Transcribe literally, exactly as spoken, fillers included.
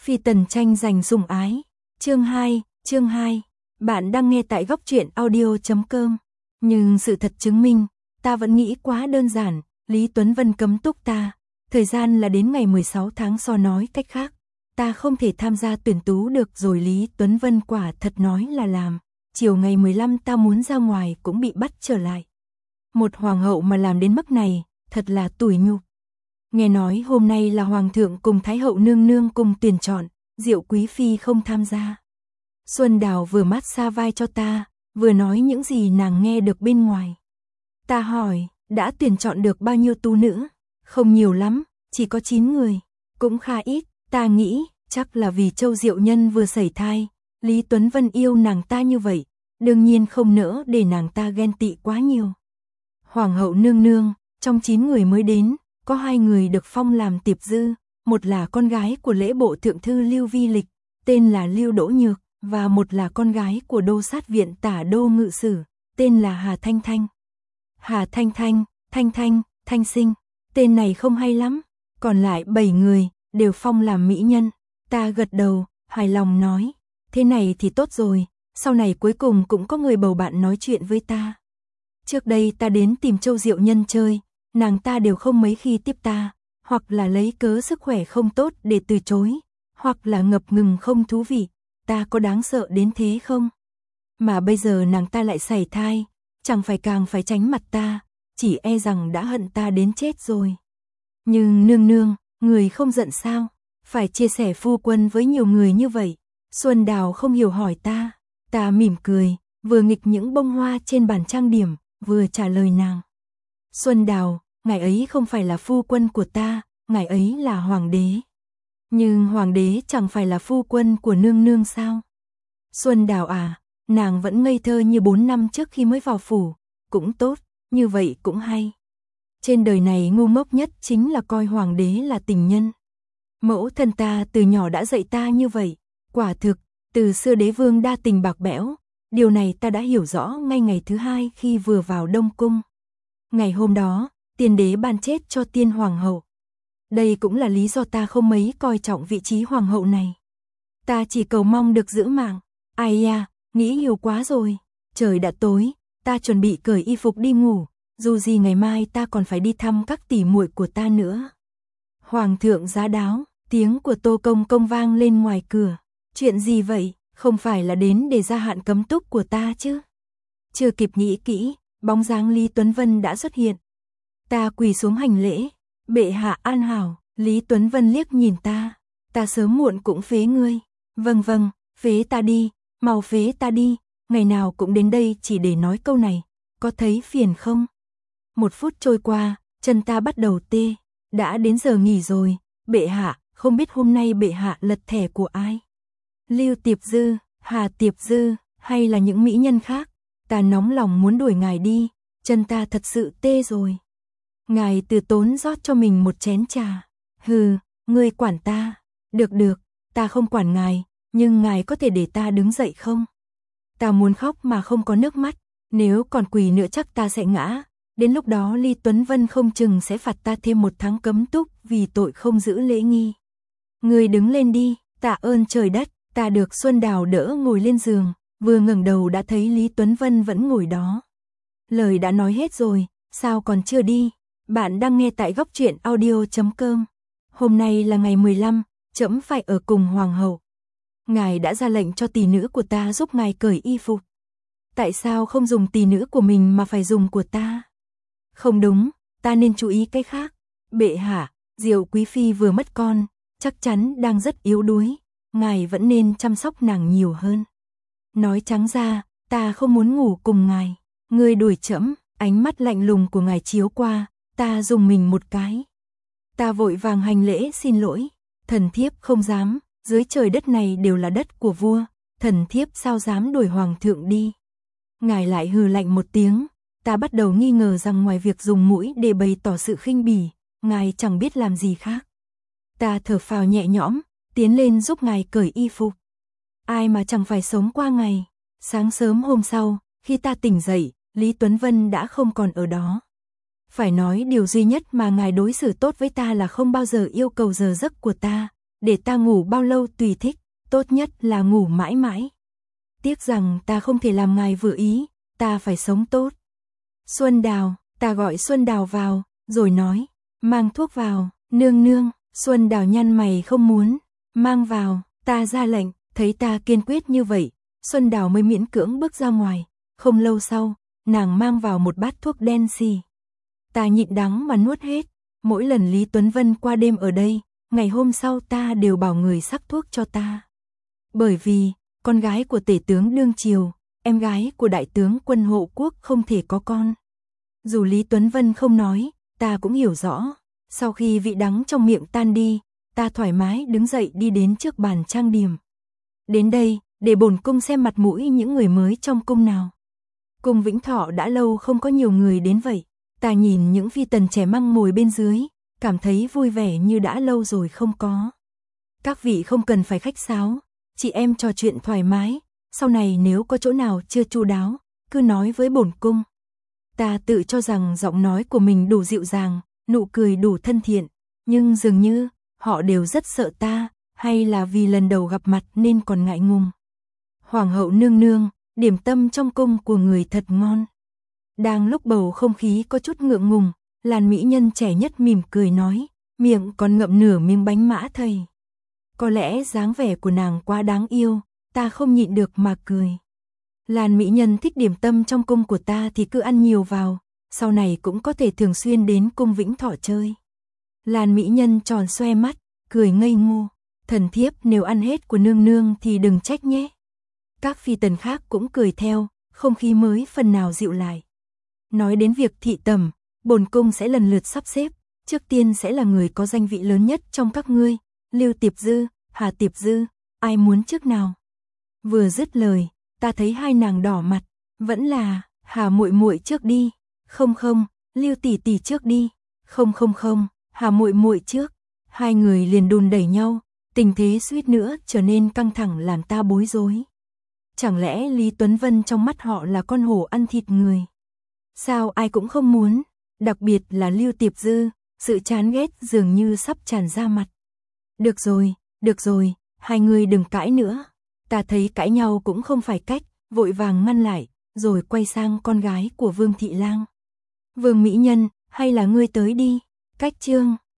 Phi tần tranh giành sủng ái. Chương hai, chương hai. Bạn đang nghe tại góc truyện audio chấm com. Nhưng sự thật chứng minh, ta vẫn nghĩ quá đơn giản, Lý Tuấn Vân cấm túc ta. Thời gian là đến ngày mười sáu tháng so nói cách khác. Ta không thể tham gia tuyển tú được rồi, Lý Tuấn Vân quả thật nói là làm. Chiều ngày mười lăm ta muốn ra ngoài cũng bị bắt trở lại. Một hoàng hậu mà làm đến mức này, thật là tủi nhục. Nghe nói hôm nay là hoàng thượng cùng thái hậu nương nương cùng tuyển chọn, Diệu quý phi không tham gia. Xuân Đào vừa mát xa vai cho ta, vừa nói những gì nàng nghe được bên ngoài. Ta hỏi, đã tuyển chọn được bao nhiêu tú nữ? Không nhiều lắm, chỉ có chín người, cũng khá ít. Ta nghĩ, chắc là vì Châu Diệu Nhân vừa sẩy thai, Lý Tuấn Vân yêu nàng ta như vậy, đương nhiên không nỡ để nàng ta ghen tị quá nhiều. Hoàng hậu nương nương, trong chín người mới đến, có hai người được phong làm tiệp dư, một là con gái của lễ bộ thượng thư Lưu Vi Lịch, tên là Lưu Đỗ Nhược, và một là con gái của đô sát viện tả đô ngự sử, tên là Hà Thanh Thanh. Hà Thanh Thanh, Thanh Thanh, Thanh Sinh, tên này không hay lắm, còn lại bảy người đều phong làm mỹ nhân. Ta gật đầu, hài lòng nói, thế này thì tốt rồi, sau này cuối cùng cũng có người bầu bạn nói chuyện với ta. Trước đây ta đến tìm Châu Diệu Nhân chơi, nàng ta đều không mấy khi tiếp ta, hoặc là lấy cớ sức khỏe không tốt để từ chối, hoặc là ngập ngừng không thú vị, ta có đáng sợ đến thế không? Mà bây giờ nàng ta lại sảy thai, chẳng phải càng phải tránh mặt ta, chỉ e rằng đã hận ta đến chết rồi. Nhưng nương nương, người không giận sao? Phải chia sẻ phu quân với nhiều người như vậy. Xuân Đào không hiểu hỏi ta, ta mỉm cười, vừa nghịch những bông hoa trên bàn trang điểm, vừa trả lời nàng. Xuân Đào, ngài ấy không phải là phu quân của ta, ngài ấy là hoàng đế. Nhưng hoàng đế chẳng phải là phu quân của nương nương sao? Xuân Đào à, nàng vẫn ngây thơ như bốn năm trước khi mới vào phủ, cũng tốt, như vậy cũng hay. Trên đời này ngu ngốc nhất chính là coi hoàng đế là tình nhân. Mẫu thân ta từ nhỏ đã dạy ta như vậy, quả thực, từ xưa đế vương đa tình bạc bẽo, điều này ta đã hiểu rõ ngay ngày thứ hai khi vừa vào Đông Cung. Ngày hôm đó, tiên đế ban chết cho tiên hoàng hậu. Đây cũng là lý do ta không mấy coi trọng vị trí hoàng hậu này. Ta chỉ cầu mong được giữ mạng. Ai da, nghĩ nhiều quá rồi. Trời đã tối, ta chuẩn bị cởi y phục đi ngủ, dù gì ngày mai ta còn phải đi thăm các tỷ muội của ta nữa. Hoàng thượng giá đáo, tiếng của Tô Công Công vang lên ngoài cửa. Chuyện gì vậy, không phải là đến để gia hạn cấm túc của ta chứ? Chưa kịp nghĩ kỹ, bóng dáng Lý Tuấn Vân đã xuất hiện. Ta quỳ xuống hành lễ, bệ hạ an hảo. Lý Tuấn Vân liếc nhìn ta, ta sớm muộn cũng phế ngươi. Vâng vâng, phế ta đi, mau phế ta đi, ngày nào cũng đến đây chỉ để nói câu này, có thấy phiền không? Một phút trôi qua, chân ta bắt đầu tê, đã đến giờ nghỉ rồi, bệ hạ, không biết hôm nay bệ hạ lật thẻ của ai? Lưu Tiệp Dư, Hà Tiệp Dư, hay là những mỹ nhân khác? Ta nóng lòng muốn đuổi ngài đi, chân ta thật sự tê rồi. Ngài từ tốn rót cho mình một chén trà. Hừ, ngươi quản ta. Được được, ta không quản ngài, nhưng ngài có thể để ta đứng dậy không? Ta muốn khóc mà không có nước mắt, nếu còn quỳ nữa chắc ta sẽ ngã. Đến lúc đó Lý Tuấn Vân không chừng sẽ phạt ta thêm một tháng cấm túc vì tội không giữ lễ nghi. Ngươi đứng lên đi, tạ ơn trời đất. Ta được Xuân Đào đỡ ngồi lên giường, vừa ngẩng đầu đã thấy Lý Tuấn Vân vẫn ngồi đó. Lời đã nói hết rồi, sao còn chưa đi? Bạn đang nghe tại góc truyện audio chấm com. Hôm nay là ngày mười lăm, trẫm phải ở cùng hoàng hậu. Ngài đã ra lệnh cho tỷ nữ của ta giúp ngài cởi y phục. Tại sao không dùng tỷ nữ của mình mà phải dùng của ta? Không đúng, ta nên chú ý cái khác. Bệ hạ, Diệu quý phi vừa mất con, chắc chắn đang rất yếu đuối. Ngài vẫn nên chăm sóc nàng nhiều hơn. Nói trắng ra, ta không muốn ngủ cùng ngài. Ngươi đuổi trẫm, ánh mắt lạnh lùng của ngài chiếu qua, ta dùng mình một cái. Ta vội vàng hành lễ xin lỗi. Thần thiếp không dám, dưới trời đất này đều là đất của vua, thần thiếp sao dám đuổi hoàng thượng đi. Ngài lại hừ lạnh một tiếng, ta bắt đầu nghi ngờ rằng ngoài việc dùng mũi để bày tỏ sự khinh bỉ, ngài chẳng biết làm gì khác. Ta thở phào nhẹ nhõm, tiến lên giúp ngài cởi y phục. Ai mà chẳng phải sống qua ngày. Sáng sớm hôm sau, khi ta tỉnh dậy, Lý Tuấn Vân đã không còn ở đó. Phải nói điều duy nhất mà ngài đối xử tốt với ta là không bao giờ yêu cầu giờ giấc của ta, để ta ngủ bao lâu tùy thích, tốt nhất là ngủ mãi mãi. Tiếc rằng ta không thể làm ngài vừa ý, ta phải sống tốt. Xuân Đào, ta gọi Xuân Đào vào, rồi nói, mang thuốc vào, nương nương. Xuân Đào nhăn mày không muốn, mang vào, ta ra lệnh, thấy ta kiên quyết như vậy, Xuân Đào mới miễn cưỡng bước ra ngoài. Không lâu sau, nàng mang vào một bát thuốc đen xì. Ta nhịn đắng mà nuốt hết, mỗi lần Lý Tuấn Vân qua đêm ở đây, ngày hôm sau ta đều bảo người sắc thuốc cho ta. Bởi vì, con gái của tể tướng đương triều, em gái của đại tướng quân hộ quốc không thể có con. Dù Lý Tuấn Vân không nói, ta cũng hiểu rõ. Sau khi vị đắng trong miệng tan đi, ta thoải mái đứng dậy đi đến trước bàn trang điểm. Đến đây, để bổn cung xem mặt mũi những người mới trong cung nào. Cung Vĩnh Thọ đã lâu không có nhiều người đến vậy. Ta nhìn những phi tần trẻ măng ngồi bên dưới, cảm thấy vui vẻ như đã lâu rồi không có. Các vị không cần phải khách sáo, chị em trò chuyện thoải mái, sau này nếu có chỗ nào chưa chu đáo, cứ nói với bổn cung. Ta tự cho rằng giọng nói của mình đủ dịu dàng, nụ cười đủ thân thiện, nhưng dường như họ đều rất sợ ta, hay là vì lần đầu gặp mặt nên còn ngại ngùng. Hoàng hậu nương nương, điểm tâm trong cung của người thật ngon. Đang lúc bầu không khí có chút ngượng ngùng, làn mỹ nhân trẻ nhất mỉm cười nói, miệng còn ngậm nửa miếng bánh mã thầy. Có lẽ dáng vẻ của nàng quá đáng yêu, ta không nhịn được mà cười. Làn mỹ nhân thích điểm tâm trong cung của ta thì cứ ăn nhiều vào, sau này cũng có thể thường xuyên đến cung Vĩnh Thọ chơi. Làn mỹ nhân tròn xoe mắt, cười ngây ngô, thần thiếp nếu ăn hết của nương nương thì đừng trách nhé. Các phi tần khác cũng cười theo, không khí mới phần nào dịu lại. Nói đến việc thị tẩm, bổn cung sẽ lần lượt sắp xếp, trước tiên sẽ là người có danh vị lớn nhất trong các ngươi, Lưu Tiệp Dư, Hà Tiệp Dư, ai muốn trước nào? Vừa dứt lời, ta thấy hai nàng đỏ mặt, vẫn là Hà muội muội trước đi. Không không, Lưu tỷ tỷ trước đi. Không không không, Hà muội muội trước. Hai người liền đùn đẩy nhau, tình thế suýt nữa trở nên căng thẳng làm ta bối rối. Chẳng lẽ Lý Tuấn Vân trong mắt họ là con hổ ăn thịt người? Sao ai cũng không muốn, đặc biệt là Lưu Tiệp Dư, sự chán ghét dường như sắp tràn ra mặt. Được rồi, được rồi, hai người đừng cãi nữa. Ta thấy cãi nhau cũng không phải cách, vội vàng ngăn lại, rồi quay sang con gái của Vương Thị Lang. Vương mỹ nhân, hay là ngươi tới đi, cách chương.